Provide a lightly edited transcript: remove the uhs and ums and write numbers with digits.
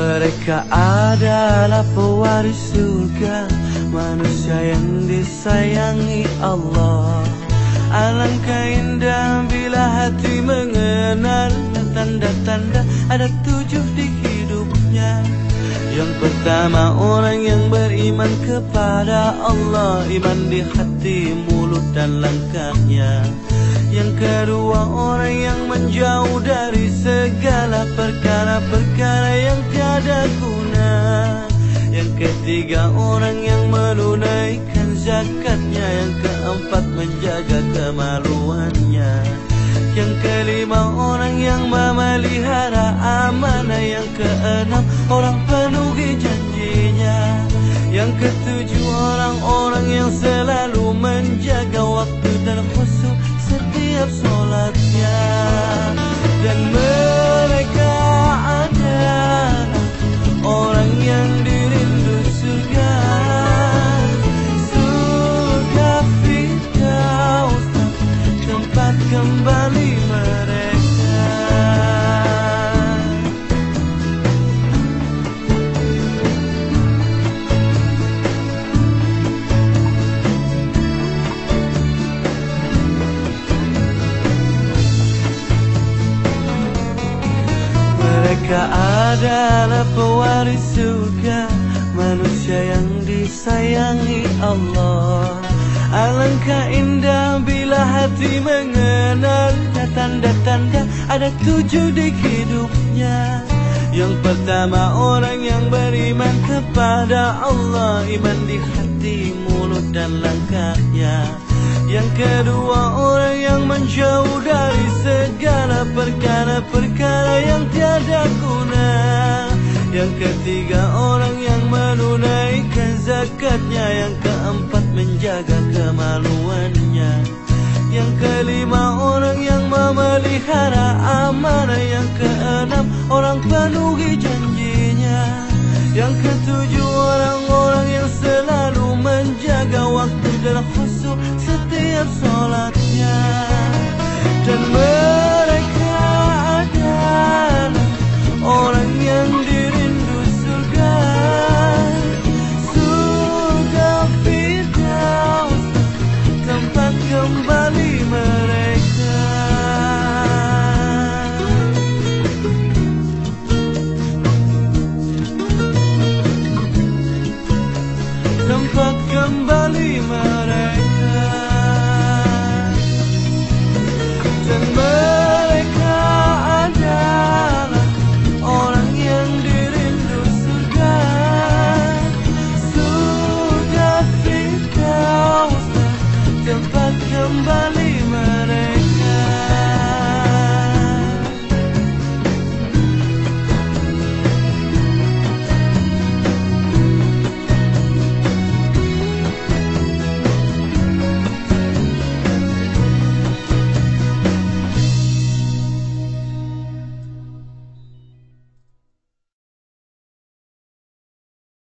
Mereka adalah pewaris surga, manusia yang disayangi Allah. Alangkah indah bila hati mengenal tanda-tanda ada 7 di hidupnya. Yang pertama, orang yang beriman kepada Allah, iman di hati, mulut dan langkahnya. Yang kedua, orang yang menjauh dari segala perkara-perkara yang tiada guna. Yang ketiga, orang yang menunaikan zakatnya. Yang keempat, menjaga kemaluannya. Yang kelima, orang yang memelihara amanah. Yang keenam, orang penuhi janjinya. Yang ketujuh, orang-orang yang selalu menjaga waktu dan khusyuk setiap sholatnya. Dan mereka adalah orang yang dirindu surga, surga Firdaus, tempat kembali mereka. Mereka adalah pewaris surga, manusia yang disayangi Allah. Alangkah indah bila hati mengenal tanda-tanda ada 7 di hidupnya. Yang pertama, orang yang beriman kepada Allah, iman di hati, mulut dan langkahnya. Yang kedua, orang yang menjauh dari segala perkara-perkara yang tiada guna. Yang ketiga, orang yang menunaikan zakatnya. Yang keempat, menjaga kemaluannya. Yang kelima, orang yang memelihara amanah. Yang keenam, orang penuhi janjinya. Yang